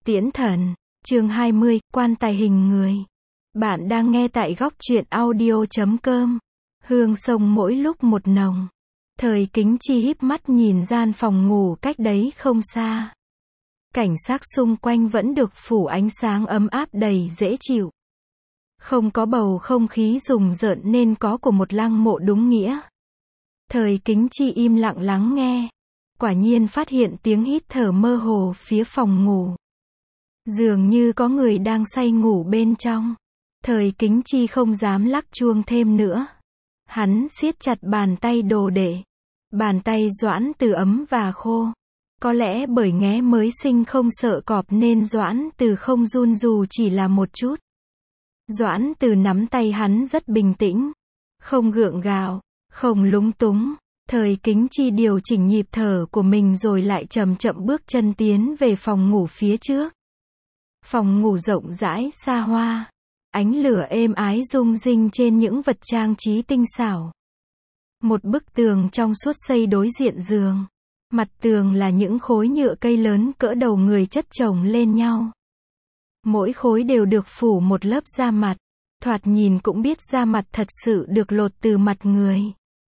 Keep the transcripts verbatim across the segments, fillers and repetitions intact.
Tiễn thần, chương hai mươi, quan tài hình người. Bạn đang nghe tại góc truyện audio chấm com. Hương sông mỗi lúc một nồng. Thời Kính Chi híp mắt nhìn gian phòng ngủ cách đấy không xa. Cảnh sắc xung quanh vẫn được phủ ánh sáng ấm áp đầy dễ chịu. Không có bầu không khí rùng rợn nên có của một lăng mộ đúng nghĩa. Thời Kính Chi im lặng lắng nghe. Quả nhiên phát hiện tiếng hít thở mơ hồ phía phòng ngủ. Dường như có người đang say ngủ bên trong. Thời Kính Chi không dám lắc chuông thêm nữa. Hắn siết chặt bàn tay đồ đệ. Bàn tay Doãn Từ ấm và khô. Có lẽ bởi nghé mới sinh không sợ cọp nên Doãn Từ không run dù chỉ là một chút. Doãn Từ nắm tay hắn rất bình tĩnh. Không gượng gạo, không lúng túng. Thời Kính Chi điều chỉnh nhịp thở của mình rồi lại chậm chậm bước chân tiến về phòng ngủ phía trước. Phòng ngủ rộng rãi xa hoa. Ánh lửa êm ái rung rinh trên những vật trang trí tinh xảo. Một bức tường trong suốt xây đối diện giường. Mặt tường là những khối nhựa cây lớn cỡ đầu người chất chồng lên nhau. Mỗi khối đều được phủ một lớp da mặt. Thoạt nhìn cũng biết da mặt thật sự được lột từ mặt người.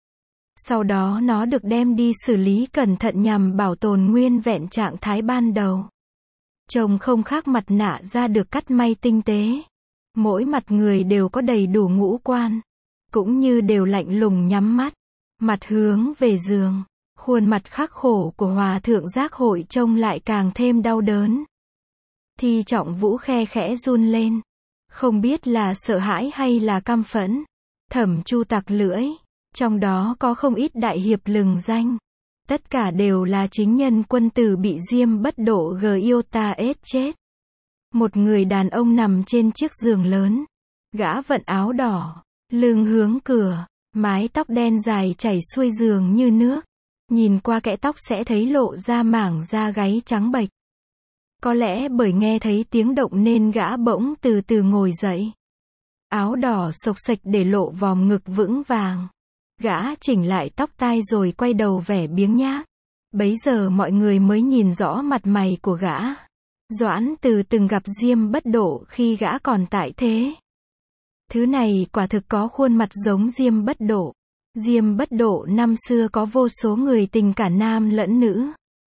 Sau đó nó được đem đi xử lý cẩn thận nhằm bảo tồn nguyên vẹn trạng thái ban đầu. Trông không khác mặt nạ da được cắt may tinh tế. Mỗi mặt người đều có đầy đủ ngũ quan. Cũng như đều lạnh lùng nhắm mắt. Mặt hướng về giường. Khuôn mặt khắc khổ của hòa thượng giác hội trông lại càng thêm đau đớn. Thi Trọng Vũ khe khẽ run lên. Không biết là sợ hãi hay là căm phẫn. Thẩm Chu tặc lưỡi. Trong đó có không ít đại hiệp lừng danh. Tất cả đều là chính nhân quân tử bị Diêm Bất Độ Giota ết chết. Một người đàn ông nằm trên chiếc giường lớn. Gã vận áo đỏ, lưng hướng cửa, mái tóc đen dài chảy xuôi giường như nước. Nhìn qua kẽ tóc sẽ thấy lộ ra mảng da gáy trắng bệch. Có lẽ bởi nghe thấy tiếng động nên gã bỗng từ từ ngồi dậy. Áo đỏ xộc xệch để lộ vòm ngực vững vàng. Gã chỉnh lại tóc tai rồi quay đầu vẻ biếng nhác. Bấy giờ mọi người mới nhìn rõ mặt mày của gã. Doãn Từ từng gặp Diêm Bất Độ khi gã còn tại thế. Thứ này quả thực có khuôn mặt giống Diêm Bất Độ. Diêm Bất Độ năm xưa có vô số người tình cả nam lẫn nữ.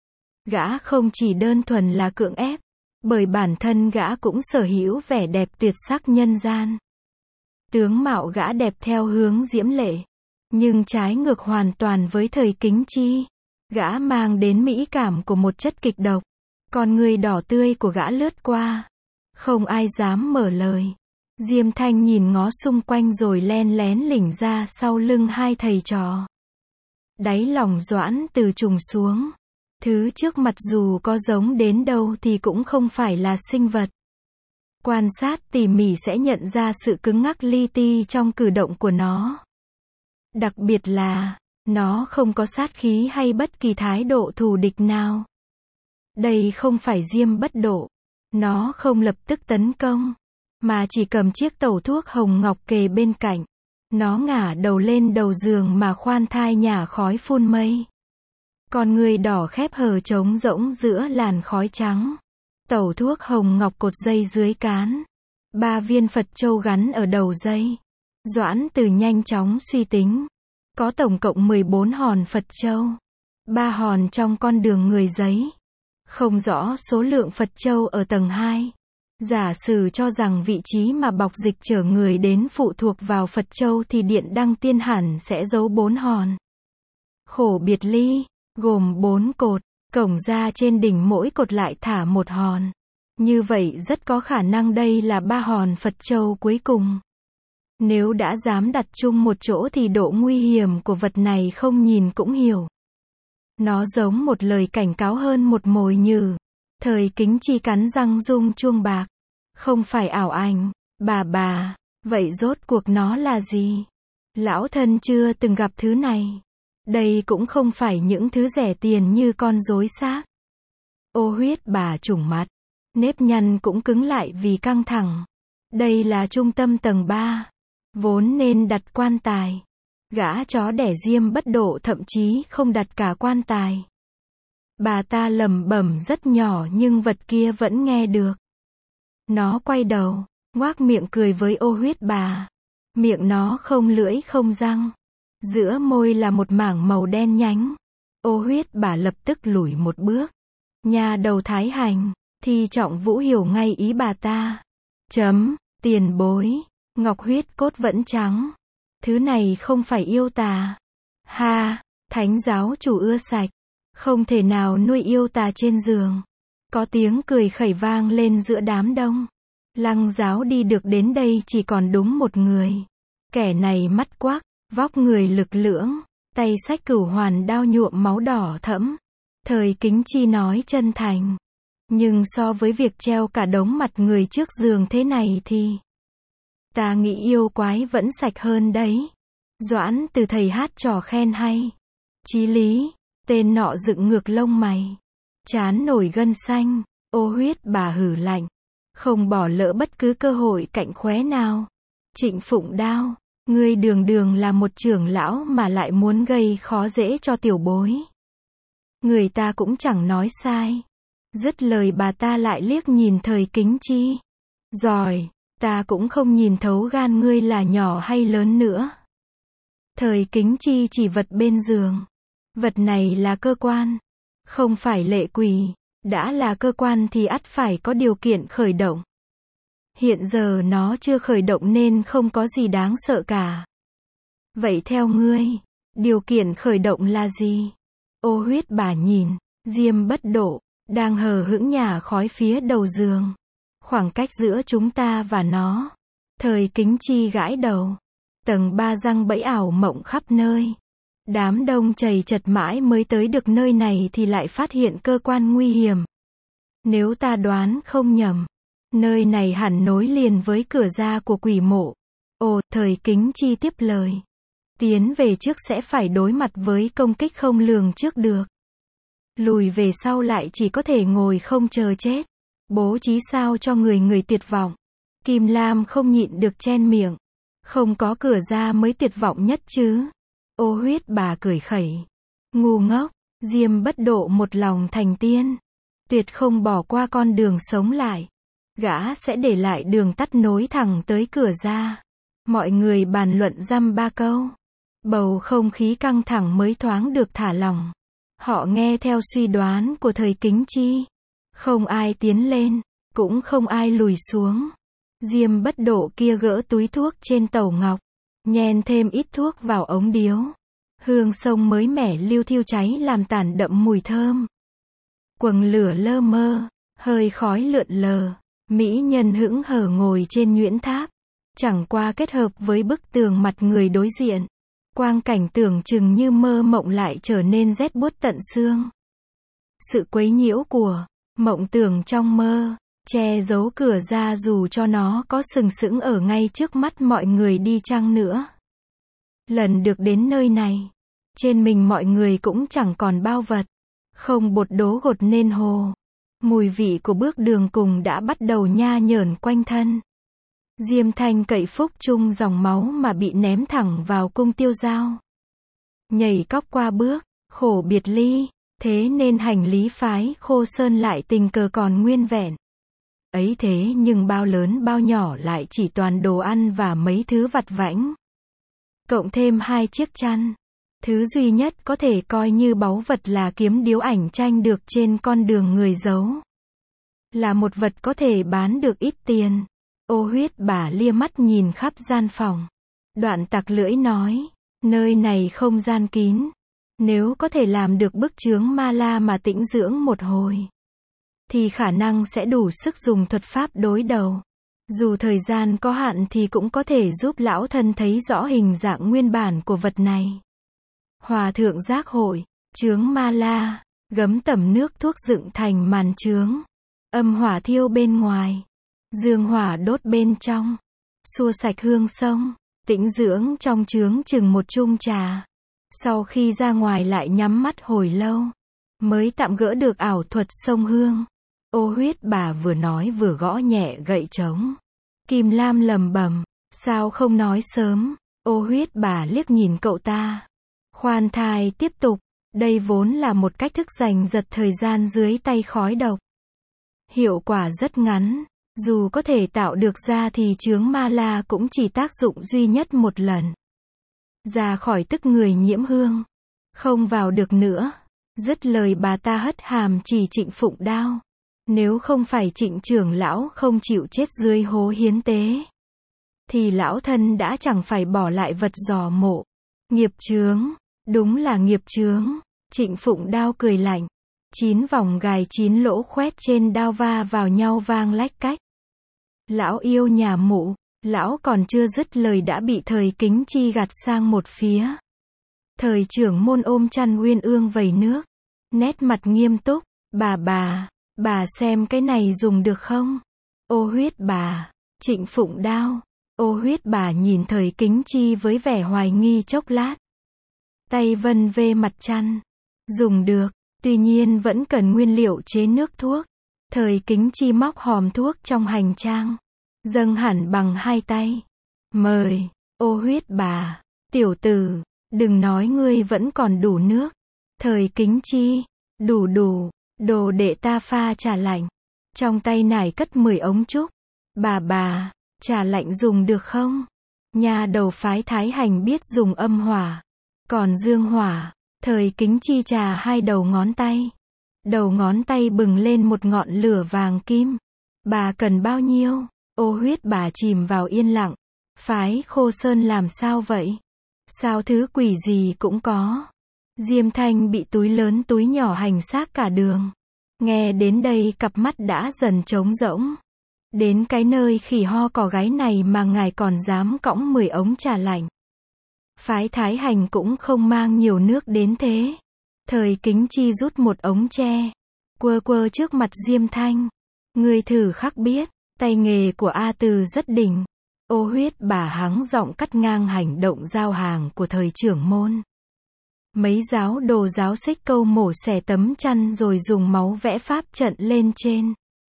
Gã không chỉ đơn thuần là cưỡng ép, bởi bản thân gã cũng sở hữu vẻ đẹp tuyệt sắc nhân gian. Tướng mạo gã đẹp theo hướng diễm lệ. Nhưng trái ngược hoàn toàn với Thời Kính Chi. Gã mang đến mỹ cảm của một chất kịch độc. Con người đỏ tươi của gã lướt qua. Không ai dám mở lời. Diêm Thanh nhìn ngó xung quanh rồi len lén lỉnh ra sau lưng hai thầy trò. Đáy lòng Doãn Từ trùng xuống. Thứ trước mặt dù có giống đến đâu thì cũng không phải là sinh vật. Quan sát tỉ mỉ sẽ nhận ra sự cứng ngắc li ti trong cử động của nó. Đặc biệt là, nó không có sát khí hay bất kỳ thái độ thù địch nào. Đây không phải Diêm Bất Độ. Nó không lập tức tấn công, mà chỉ cầm chiếc tẩu thuốc hồng ngọc kề bên cạnh. Nó ngả đầu lên đầu giường mà khoan thai nhả khói phun mây. Con người đỏ khép hờ trống rỗng giữa làn khói trắng. Tẩu thuốc hồng ngọc cột dây dưới cán. Ba viên Phật châu gắn ở đầu dây. Doãn Từ nhanh chóng suy tính. Có tổng cộng mười bốn hòn Phật châu. Ba hòn trong con đường người giấy. Không rõ số lượng Phật châu ở tầng hai. Giả sử cho rằng vị trí mà bọc dịch chở người đến phụ thuộc vào Phật châu thì điện đăng tiên hẳn sẽ giấu bốn hòn. Khổ biệt ly, gồm bốn cột, cổng ra trên đỉnh mỗi cột lại thả một hòn. Như vậy rất có khả năng đây là ba hòn Phật châu cuối cùng. Nếu đã dám đặt chung một chỗ thì độ nguy hiểm của vật này không nhìn cũng hiểu. Nó giống một lời cảnh cáo hơn một mồi nhử. Thời Kính Chi cắn răng rung chuông bạc. Không phải ảo ảnh, bà bà, vậy rốt cuộc nó là gì? Lão thân chưa từng gặp thứ này. Đây cũng không phải những thứ rẻ tiền như con rối xác. Ô huyết bà trùng mặt. Nếp nhăn cũng cứng lại vì căng thẳng. Đây là trung tâm tầng ba. Vốn nên đặt quan tài. Gã chó đẻ Diêm Bất Độ thậm chí không đặt cả quan tài. Bà ta lẩm bẩm rất nhỏ nhưng vật kia vẫn nghe được. Nó quay đầu, ngoác miệng cười với ô huyết bà. Miệng nó không lưỡi không răng. Giữa môi là một mảng màu đen nhánh. Ô huyết bà lập tức lùi một bước. Nhà đầu thái hành, Thi Trọng Vũ hiểu ngay ý bà ta. Chấm, tiền bối, ngọc huyết cốt vẫn trắng. Thứ này không phải yêu tà. Ha, thánh giáo chủ ưa sạch. Không thể nào nuôi yêu tà trên giường. Có tiếng cười khẩy vang lên giữa đám đông. Lăng giáo đi được đến đây chỉ còn đúng một người. Kẻ này mắt quắc, vóc người lực lưỡng, tay xách cửu hoàn đao nhuộm máu đỏ thẫm. Thời Kính Chi nói chân thành. Nhưng so với việc treo cả đống mặt người trước giường thế này thì ta nghĩ yêu quái vẫn sạch hơn đấy. Doãn Từ thầy hát trò khen hay. Chí lý, tên nọ dựng ngược lông mày. Chán nổi gân xanh, ô huyết bà hử lạnh. Không bỏ lỡ bất cứ cơ hội cạnh khóe nào. Trịnh Phụng Đao, ngươi đường đường là một trưởng lão mà lại muốn gây khó dễ cho tiểu bối. Người ta cũng chẳng nói sai. Dứt lời bà ta lại liếc nhìn Thời Kính Chi. Giỏi, ta cũng không nhìn thấu gan ngươi là nhỏ hay lớn nữa. Thời Kính Chi chỉ vật bên giường. Vật này là cơ quan, không phải lệ quỷ. Đã là cơ quan thì ắt phải có điều kiện khởi động. Hiện giờ nó chưa khởi động nên không có gì đáng sợ cả. Vậy theo ngươi, điều kiện khởi động là gì? Ô huyết bà nhìn, Diêm Bất Độ, đang hờ hững nhả khói phía đầu giường. Khoảng cách giữa chúng ta và nó. Thời Kính Chi gãi đầu. Tầng ba răng bẫy ảo mộng khắp nơi. Đám đông chầy chật mãi mới tới được nơi này thì lại phát hiện cơ quan nguy hiểm. Nếu ta đoán không nhầm, nơi này hẳn nối liền với cửa ra của quỷ mộ. Ồ, Thời Kính Chi tiếp lời. Tiến về trước sẽ phải đối mặt với công kích không lường trước được. Lùi về sau lại chỉ có thể ngồi không chờ chết. Bố trí sao cho người người tuyệt vọng. Kim Lam không nhịn được chen miệng. Không có cửa ra mới tuyệt vọng nhất chứ. Ô huyết bà cười khẩy. Ngu ngốc, Diêm Bất Độ một lòng thành tiên. Tuyệt không bỏ qua con đường sống lại. Gã sẽ để lại đường tắt nối thẳng tới cửa ra. Mọi người bàn luận dăm ba câu. Bầu không khí căng thẳng mới thoáng được thả lỏng. Họ nghe theo suy đoán của Thời Kính Chi. Không ai tiến lên, cũng không ai lùi xuống. Diêm Bất Độ kia gỡ túi thuốc trên tẩu ngọc. Nhen thêm ít thuốc vào ống điếu. Hương sông mới mẻ liêu thiêu cháy làm tản đậm mùi thơm. Quầng lửa lơ mơ, hơi khói lượn lờ. Mỹ nhân hững hờ ngồi trên nhuyễn tháp. Chẳng qua kết hợp với bức tường mặt người đối diện. Quang cảnh tưởng chừng như mơ mộng lại trở nên rét buốt tận xương. Sự quấy nhiễu của mộng tưởng trong mơ, che giấu cửa ra dù cho nó có sừng sững ở ngay trước mắt mọi người đi chăng nữa. Lần được đến nơi này, trên mình mọi người cũng chẳng còn bao vật. Không bột đố gột nên hồ. Mùi vị của bước đường cùng đã bắt đầu nha nhởn quanh thân. Diêm Thanh cậy phúc chung dòng máu mà bị ném thẳng vào cung tiêu dao. Nhảy cóc qua bước, khổ biệt ly, thế nên hành lý phái Khô Sơn lại tình cờ còn nguyên vẹn. Ấy thế nhưng bao lớn bao nhỏ lại chỉ toàn đồ ăn và mấy thứ vặt vãnh. Cộng thêm hai chiếc chăn. Thứ duy nhất có thể coi như báu vật là kiếm điếu ảnh tranh được trên con đường người giấu. Là một vật có thể bán được ít tiền. Ô huyết bà lia mắt nhìn khắp gian phòng. Đoạn tặc lưỡi nói, nơi này không gian kín. Nếu có thể làm được bức chướng ma la mà tĩnh dưỡng một hồi, thì khả năng sẽ đủ sức dùng thuật pháp đối đầu. Dù thời gian có hạn thì cũng có thể giúp lão thân thấy rõ hình dạng nguyên bản của vật này. Hòa thượng giác hội, chướng ma la, gấm tẩm nước thuốc dựng thành màn chướng. Âm hỏa thiêu bên ngoài, dương hỏa đốt bên trong. Xua sạch hương sông, tĩnh dưỡng trong chướng chừng một chung trà. Sau khi ra ngoài lại nhắm mắt hồi lâu, mới tạm gỡ được ảo thuật sông hương. Ô huyết bà vừa nói vừa gõ nhẹ gậy trống. Kim Lam lầm bầm, sao không nói sớm? Ô huyết bà liếc nhìn cậu ta. Khoan thai tiếp tục, Đây vốn là một cách thức giành giật thời gian dưới tay khói độc. Hiệu quả rất ngắn, dù có thể tạo được ra thì chướng ma la cũng chỉ tác dụng duy nhất một lần. Ra khỏi tức người nhiễm hương, không vào được nữa. Dứt lời bà ta hất hàm chỉ Trịnh Phụng Đao. Nếu không phải Trịnh trưởng lão không chịu chết dưới hố hiến tế, thì lão thân đã chẳng phải bỏ lại vật giò mộ. Nghiệp chướng, đúng là nghiệp chướng. Trịnh Phụng Đao cười lạnh. Chín vòng gài chín lỗ khoét trên đao va vào nhau vang lách cách. Lão yêu nhà mụ, lão còn chưa dứt lời đã bị Thời Kính Chi gạt sang một phía. Thời trưởng môn ôm chăn uyên ương vẩy nước, nét mặt nghiêm túc, bà bà, bà xem cái này dùng được không? Ô huyết bà, Trịnh Phụng Đao, ô huyết bà nhìn Thời Kính Chi với vẻ hoài nghi chốc lát. Tay vân vê mặt chăn, dùng được, tuy nhiên vẫn cần nguyên liệu chế nước thuốc. Thời Kính Chi móc hòm thuốc trong hành trang, dâng hẳn bằng hai tay. Mời, ô huyết bà, tiểu tử, đừng nói ngươi vẫn còn đủ nước. Thời Kính Chi, đủ đủ, đồ đệ ta pha trà lạnh. Trong tay nải cất mười ống trúc. Bà bà, trà lạnh dùng được không? Nhà đầu phái Thái Hành biết dùng âm hỏa, còn dương hỏa. Thời Kính Chi trà hai đầu ngón tay. Đầu ngón tay bừng lên một ngọn lửa vàng kim. Bà cần bao nhiêu? Ô huyết bà chìm vào yên lặng. Phái Khô Sơn làm sao vậy? Sao thứ quỷ gì cũng có? Diêm Thanh bị túi lớn túi nhỏ hành xác cả đường. Nghe đến đây cặp mắt đã dần trống rỗng. Đến cái nơi khỉ ho cò gáy này mà ngài còn dám cõng mười ống trà lạnh. Phái Thái Hành cũng không mang nhiều nước đến thế. Thời Kính Chi rút một ống tre, quơ quơ trước mặt Diêm Thanh. Ngươi thử khắc biết, tay nghề của A Từ rất đỉnh. Ô huyết bà hắng giọng cắt ngang hành động giao hàng của thời trưởng môn. Mấy giáo đồ giáo xích câu mổ xẻ tấm chăn rồi dùng máu vẽ pháp trận lên trên.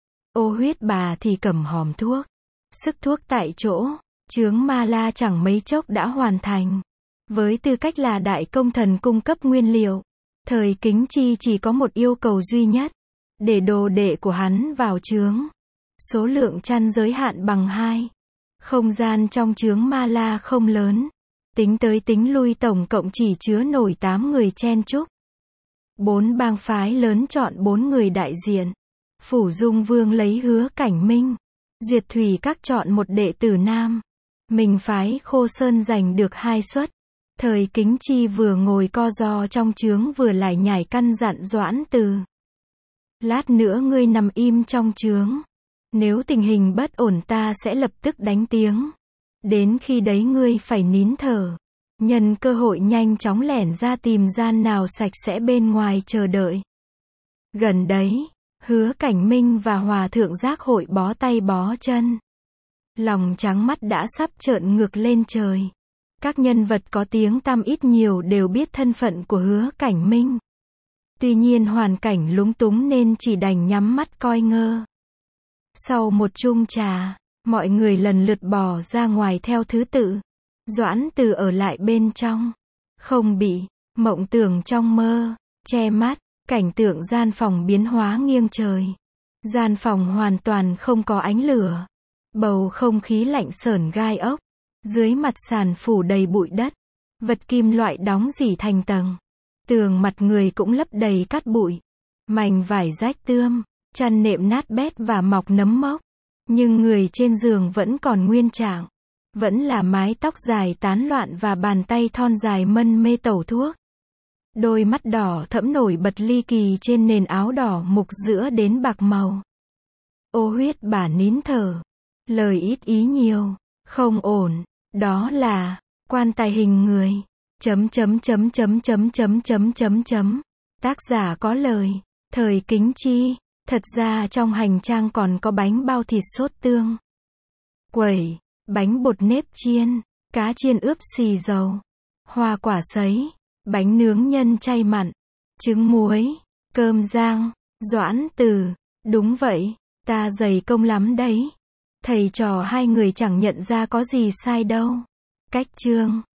Ô huyết bà thì cầm hòm thuốc. Sức thuốc tại chỗ, chướng ma la chẳng mấy chốc đã hoàn thành. Với tư cách là đại công thần cung cấp nguyên liệu, Thời Kính Chi chỉ có một yêu cầu duy nhất. Để đồ đệ của hắn vào chướng. Số lượng chăn giới hạn bằng hai. Không gian trong chướng ma la không lớn. Tính tới tính lui tổng cộng chỉ chứa nổi tám người chen chúc. Bốn bang phái lớn chọn bốn người đại diện. Phủ Dung Vương lấy Hứa Cảnh Minh. Duyệt Thủy Các chọn một đệ tử nam. Mình phái Khô Sơn giành được hai suất. Thời Kính Chi vừa ngồi co ro trong chướng vừa lải nhải căn dặn Doãn Từ. Lát nữa ngươi nằm im trong chướng. Nếu tình hình bất ổn ta sẽ lập tức đánh tiếng. Đến khi đấy ngươi phải nín thở. Nhân cơ hội nhanh chóng lẻn ra tìm gian nào sạch sẽ bên ngoài chờ đợi. Gần đấy, Hứa Cảnh Minh và Hòa Thượng Giác Hội bó tay bó chân. Lòng trắng mắt đã sắp trợn ngược lên trời. Các nhân vật có tiếng tăm ít nhiều đều biết thân phận của Hứa Cảnh Minh. Tuy nhiên hoàn cảnh lúng túng nên chỉ đành nhắm mắt coi ngơ. Sau một chung trà, mọi người lần lượt bò ra ngoài theo thứ tự. Doãn Từ ở lại bên trong. Không bị mộng tưởng trong mơ, che mắt, cảnh tượng gian phòng biến hóa nghiêng trời. Gian phòng hoàn toàn không có ánh lửa. Bầu không khí lạnh sởn gai ốc. Dưới mặt sàn phủ đầy bụi đất. Vật kim loại đóng rỉ thành tầng. Tường mặt người cũng lấp đầy cát bụi. Mảnh vải rách tươm, chăn nệm nát bét và mọc nấm mốc. Nhưng người trên giường vẫn còn nguyên trạng. Vẫn là mái tóc dài tán loạn và bàn tay thon dài mân mê tẩu thuốc. Đôi mắt đỏ thẫm nổi bật ly kỳ trên nền áo đỏ mục giữa đến bạc màu. Ô huyết bà nín thở. Lời ít ý nhiều. Không ổn. Đó là quan tài hình người. Chấm chấm chấm chấm chấm chấm chấm chấm chấm. Tác giả có lời. Thời Kính Chi. Thật ra trong hành trang còn có bánh bao thịt sốt tương, quẩy, bánh bột nếp chiên, cá chiên ướp xì dầu, hoa quả sấy, bánh nướng nhân chay mặn, trứng muối, cơm rang. Doãn Từ, đúng vậy, ta dày công lắm đấy. Thầy trò hai người chẳng nhận ra có gì sai đâu. Cách chương